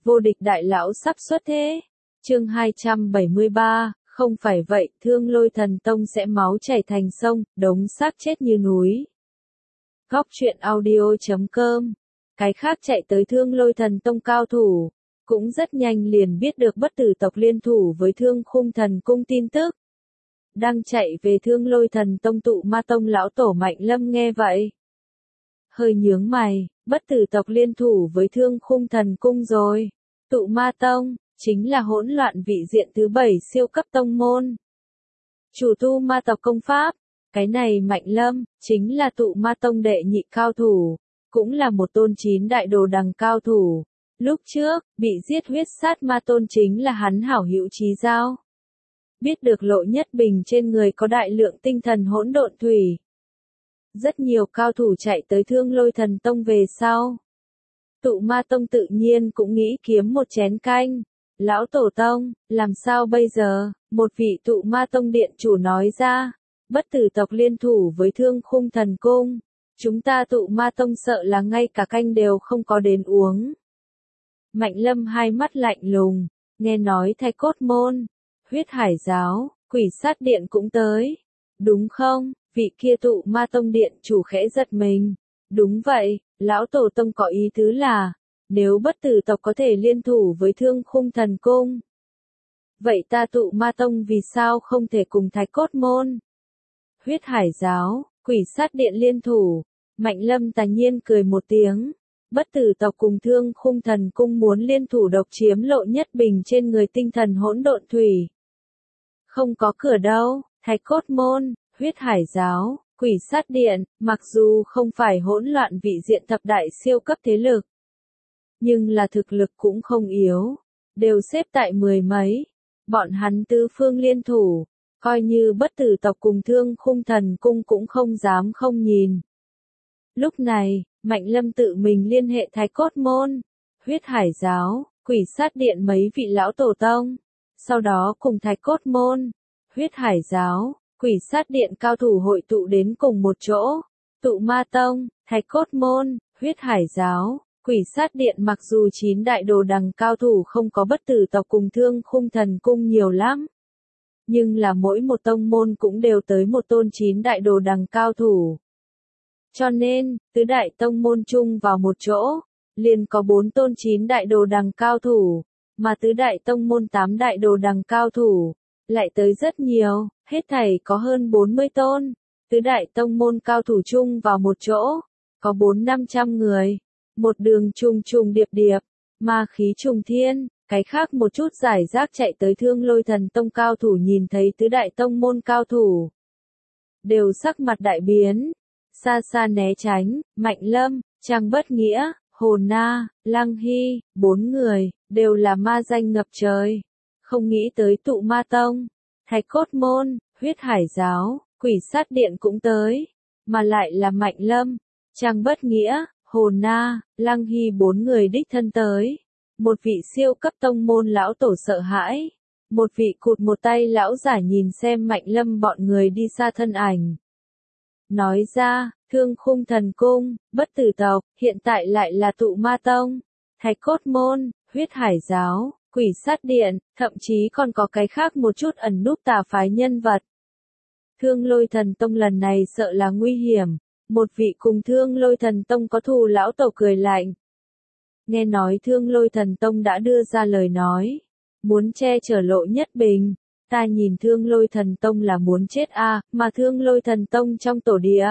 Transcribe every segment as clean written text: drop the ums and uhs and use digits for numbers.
vô địch đại lão sắp xuất thế. Chương 273, không phải vậy, Thương Lôi Thần Tông sẽ máu chảy thành sông, đống xác chết như núi. Góc truyện audio.com. Cái khác chạy tới Thương Lôi Thần Tông cao thủ, cũng rất nhanh liền biết được Bất Tử tộc liên thủ với Thương Khung Thần Cung tin tức. Đang chạy về Thương Lôi Thần Tông Tụ Ma Tông lão tổ Mạnh Lâm nghe vậy, hơi nhướng mày, Bất Tử tộc liên thủ với Thương Khung Thần Cung rồi. Tụ Ma Tông chính là hỗn loạn vị diện thứ 7 siêu cấp tông môn, chủ tu ma tộc công pháp. Cái này Mạnh Lâm chính là Tụ Ma Tông đệ nhị cao thủ, cũng là một tôn 9 đại đồ đằng cao thủ. Lúc trước bị giết huyết sát ma tôn chính là hắn hảo hữu Chí Giao. Biết được Lộ Nhất Bình trên người có đại lượng tinh thần hỗn độn thủy, rất nhiều cao thủ chạy tới Thương Lôi Thần Tông về sau, Tụ Ma Tông tự nhiên cũng nghĩ kiếm một chén canh. Lão Tổ Tông, làm sao bây giờ? Một vị Tụ Ma Tông điện chủ nói ra, Bất Tử tộc liên thủ với Thương Khung Thần Cung, chúng ta Tụ Ma Tông sợ là ngay cả canh đều không có đến uống. Mạnh Lâm hai mắt lạnh lùng, nghe nói Thái Cốt Môn, Huyết Hải Giáo, Quỷ Sát Điện cũng tới, đúng không? Vị kia Tụ Ma Tông điện chủ khẽ giật mình. Đúng vậy, Lão Tổ Tông có ý tứ là, nếu Bất Tử tộc có thể liên thủ với Thương Khung Thần Cung, vậy ta Tụ Ma Tông vì sao không thể cùng Thái Cốt Môn, Huyết Hải Giáo, Quỷ Sát Điện liên thủ? Mạnh Lâm tà nhiên cười một tiếng. Bất Tử tộc cùng Thương Khung Thần Cung muốn liên thủ độc chiếm Lộ Nhất Bình trên người tinh thần hỗn độn thủy. Không có cửa đâu. Thái Cốt Môn, Huyết Hải Giáo, Quỷ Sát Điện, mặc dù không phải hỗn loạn vị diện thập đại siêu cấp thế lực, nhưng là thực lực cũng không yếu, đều xếp tại 10 mấy. Bọn hắn tứ phương liên thủ, coi như Bất Tử tộc cùng Thương Khung Thần Cung cũng không dám không nhìn. Lúc này, Mạnh Lâm tự mình liên hệ Thái Cốt Môn, Huyết Hải Giáo, Quỷ Sát Điện mấy vị lão tổ tông, sau đó cùng Thái Cốt Môn, Huyết Hải Giáo, Quỷ Sát Điện cao thủ hội tụ đến cùng một chỗ. Tụ Ma Tông, Thái Cốt Môn, Huyết Hải Giáo, Quỷ Sát Điện mặc dù 9 đại đồ đằng cao thủ không có Bất Tử tộc cùng Thương Khung Thần Cung nhiều lắm, nhưng là mỗi một tông môn cũng đều tới một tôn 9 đại đồ đằng cao thủ. Cho nên, tứ đại tông môn chung vào một chỗ, liền có 4 tôn 9 đại đồ đằng cao thủ, mà tứ đại tông môn 8 đại đồ đằng cao thủ, lại tới rất nhiều, hết thảy có hơn 40 tôn. Tứ đại tông môn cao thủ chung vào một chỗ, có 400-500 người, một đường trùng trùng điệp điệp, ma khí trùng thiên. Cái khác một chút giải rác chạy tới Thương Lôi Thần Tông cao thủ nhìn thấy tứ đại tông môn cao thủ, đều sắc mặt đại biến, xa xa né tránh. Mạnh Lâm, Trang Bất Nghĩa, Hồ Na, Lăng Hy, 4 người, đều là ma danh ngập trời. Không nghĩ tới Tụ Ma Tông, Thái Cốt Môn, Huyết Hải Giáo, Quỷ Sát Điện cũng tới, mà lại là Mạnh Lâm, Trang Bất Nghĩa, Hồ Na, Lăng Hy 4 người đích thân tới. Một vị siêu cấp tông môn lão tổ sợ hãi, một vị cụt một tay lão giả nhìn xem Mạnh Lâm bọn người đi xa thân ảnh, nói ra, Thương Khung Thần Cung, Bất Tử tộc, hiện tại lại là Tụ Ma Tông, Thái Cốt Môn, Huyết Hải Giáo, Quỷ Sát Điện, thậm chí còn có cái khác một chút ẩn núp tà phái nhân vật. Thương Lôi Thần Tông lần này sợ là nguy hiểm. Một vị cùng Thương Lôi Thần Tông có thù lão tổ cười lạnh. Nghe nói Thương Lôi Thần Tông đã đưa ra lời nói, muốn che chở Lộ Nhất Bình. Ta nhìn Thương Lôi Thần Tông là muốn chết mà Thương Lôi Thần Tông trong tổ địa.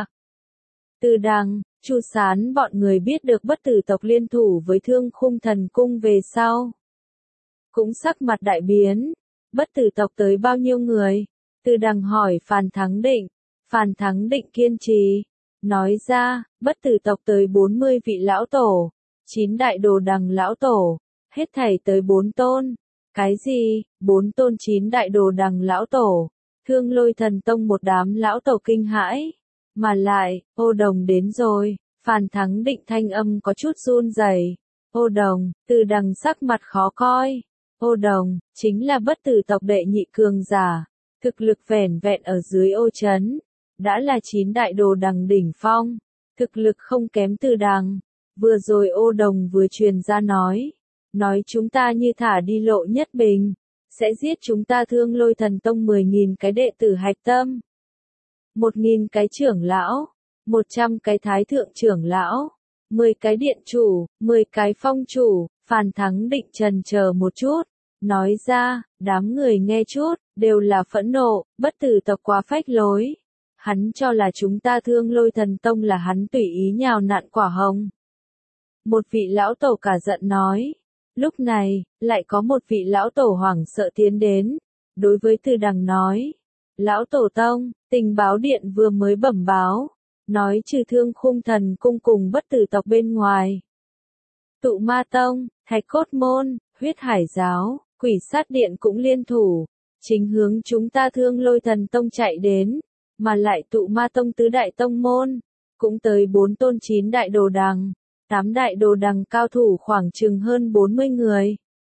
Từ Đằng, Chu Sán bọn người biết được Bất Tử tộc liên thủ với Thương Khung Thần Cung về sau, cũng sắc mặt đại biến. Bất Tử tộc tới bao nhiêu người? Từ Đằng hỏi Phàn Thắng Định. Phàn Thắng Định kiên trì, nói ra, Bất Tử tộc tới 40 vị lão tổ, 9 đại đồ đằng lão tổ, hết thảy tới 4 tôn. Cái gì? 4 tôn 9 đại đồ đằng lão tổ? Thương Lôi Thần Tông một đám lão tổ kinh hãi. Mà lại, Ô Đồng đến rồi. Phàn Thắng Định thanh âm có chút run rẩy. Ô Đồng, Từ Đằng sắc mặt khó coi. Ô Đồng, chính là Bất Tử tộc đệ nhị cường giả, thực lực vẻn vẹn ở dưới Ô Trấn, đã là 9 đại đồ đằng đỉnh phong, thực lực không kém Từ Đằng. Vừa rồi Ô Đồng vừa truyền ra nói, nói chúng ta như thả đi Lộ Nhất Bình, sẽ giết chúng ta Thương Lôi Thần Tông 10.000 cái đệ tử hạch tâm, 1.000 cái trưởng lão, 100 cái thái thượng trưởng lão, 10 cái điện chủ, 10 cái phong chủ. Phan Thắng Định chần chờ một chút, nói ra, đám người nghe chút, đều là phẫn nộ, bất tử tộc quá phách lối. Hắn cho là chúng ta Thương Lôi Thần Tông là hắn tùy ý nhào nặn quả hồng. Một vị lão tổ cả giận nói. Lúc này, lại có một vị lão tổ hoảng sợ tiến đến, đối với Từ Đằng nói. Lão tổ tông, tình báo điện vừa mới bẩm báo, nói trừ Thương Khung Thần cung cùng bất tử tộc bên ngoài. Tụ Ma Tông, Thạch Cốt Môn, Huyết Hải Giáo, Quỷ Sát Điện cũng liên thủ, chính hướng chúng ta Thương Lôi Thần Tông chạy đến, mà lại Tụ Ma Tông tứ đại tông môn, cũng tới 4 tôn 9 đại đồ đằng, 8 đại đồ đằng cao thủ khoảng chừng hơn 40 người.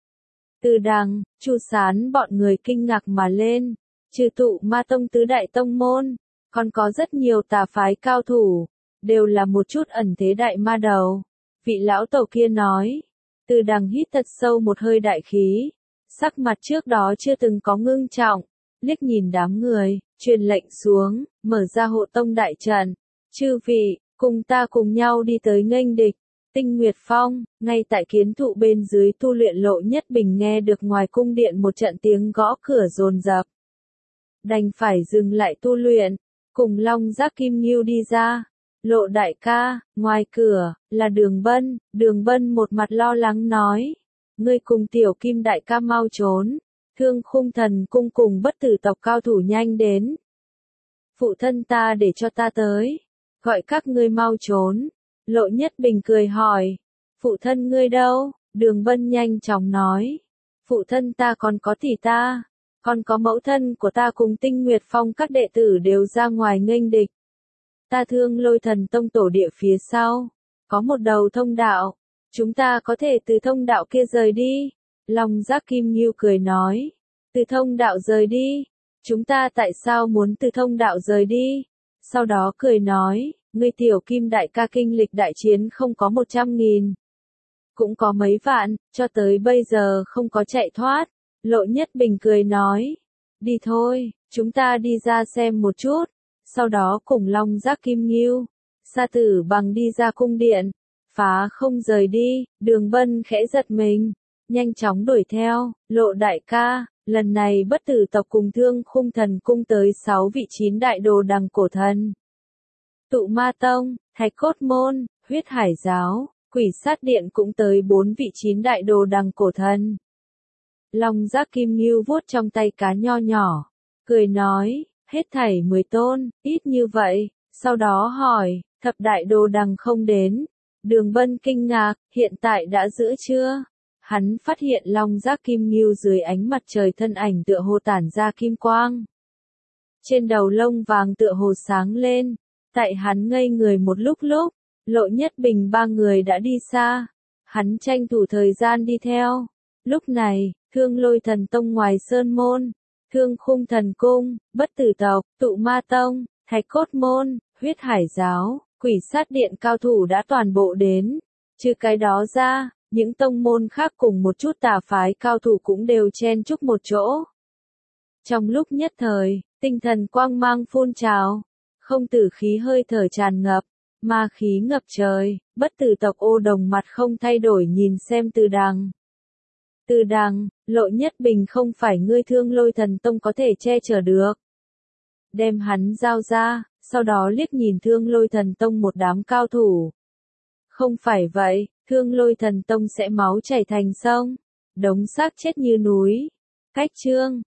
Từ Đằng, Chu Sán bọn người kinh ngạc mà lên, trừ Tụ Ma Tông tứ đại tông môn, còn có rất nhiều tà phái cao thủ, đều là một chút ẩn thế đại ma đầu. Vị lão tổ kia nói, Từ Đằng hít thật sâu một hơi đại khí, sắc mặt trước đó chưa từng có ngưng trọng, liếc nhìn đám người, truyền lệnh xuống, mở ra hộ tông đại trận. Chư vị, cùng ta cùng nhau đi tới nghênh địch. Tinh Nguyệt Phong, ngay tại kiến thụ bên dưới tu luyện Lộ Nhất Bình nghe được ngoài cung điện một trận tiếng gõ cửa dồn dập. Đành phải dừng lại tu luyện, cùng Long Giác Kim Ngưu đi ra. Lộ đại ca, ngoài cửa, là Đường Bân một mặt lo lắng nói. Ngươi cùng Tiểu Kim đại ca mau trốn, Thương Khung Thần cung cùng bất tử tộc cao thủ nhanh đến. Phụ thân ta để cho ta tới, gọi các ngươi mau trốn. Lộ Nhất Bình cười hỏi, phụ thân ngươi đâu? Đường Bân nhanh chóng nói, phụ thân ta còn có tỷ ta, còn có mẫu thân của ta cùng Tinh Nguyệt Phong các đệ tử đều ra ngoài nghênh địch. Ta Thương Lôi Thần Tông tổ địa phía sau, có một đầu thông đạo, chúng ta có thể từ thông đạo kia rời đi. Long Giác Kim Ngưu cười nói, từ thông đạo rời đi, chúng ta tại sao muốn từ thông đạo rời đi? Sau đó cười nói, ngươi Tiểu Kim đại ca kinh lịch đại chiến không có 100.000, cũng có mấy vạn, cho tới bây giờ không có chạy thoát. Lộ Nhất Bình cười nói, đi thôi, chúng ta đi ra xem một chút. Sau đó cùng Long Giác Kim Ngưu, Sa Tử Bằng đi ra cung điện, phá không rời đi. Đường Bân khẽ giật mình, nhanh chóng đuổi theo. Lộ đại ca, lần này bất tử tộc cùng Thương Khung Thần cung tới 6 vị 9 đại đồ đằng cổ thần. Tụ Ma Tông, Thạch Cốt Môn, Huyết Hải Giáo, Quỷ Sát Điện cũng tới 4 vị 9 đại đồ đằng cổ thần. Long Giác Kim Ngưu vuốt trong tay cá nho nhỏ, cười nói, hết thảy 10 tôn, ít như vậy. Sau đó hỏi, thập đại đồ đằng không đến. Đường Bân kinh ngạc, hiện tại đã giữ chưa? Hắn phát hiện Long Giác Kim Ngưu dưới ánh mặt trời thân ảnh tựa hồ tản ra kim quang. Trên đầu lông vàng tựa hồ sáng lên. Tại hắn ngây người một lúc, Lộ Nhất Bình ba người đã đi xa. Hắn tranh thủ thời gian đi theo. Lúc này, Thương Lôi Thần Tông ngoài sơn môn, Thương Khung Thần cung, bất tử tộc, Tụ Ma Tông, Thạch Cốt Môn, Huyết Hải Giáo, Quỷ Sát Điện cao thủ đã toàn bộ đến. Trừ cái đó ra, những tông môn khác cùng một chút tà phái cao thủ cũng đều chen chúc một chỗ. Trong lúc nhất thời, tinh thần quang mang phun trào, không tử khí hơi thở tràn ngập, ma khí ngập trời. Bất tử tộc Ô Đồng mặt không thay đổi nhìn xem Từ Đằng. Từ Đằng, Lộ Nhất Bình không phải ngươi Thương Lôi Thần Tông có thể che chở được. Đem hắn giao ra, sau đó liếc nhìn Thương Lôi Thần Tông một đám cao thủ. Không phải vậy, Thương Lôi Thần Tông sẽ máu chảy thành sông, đống xác chết như núi. Cách chương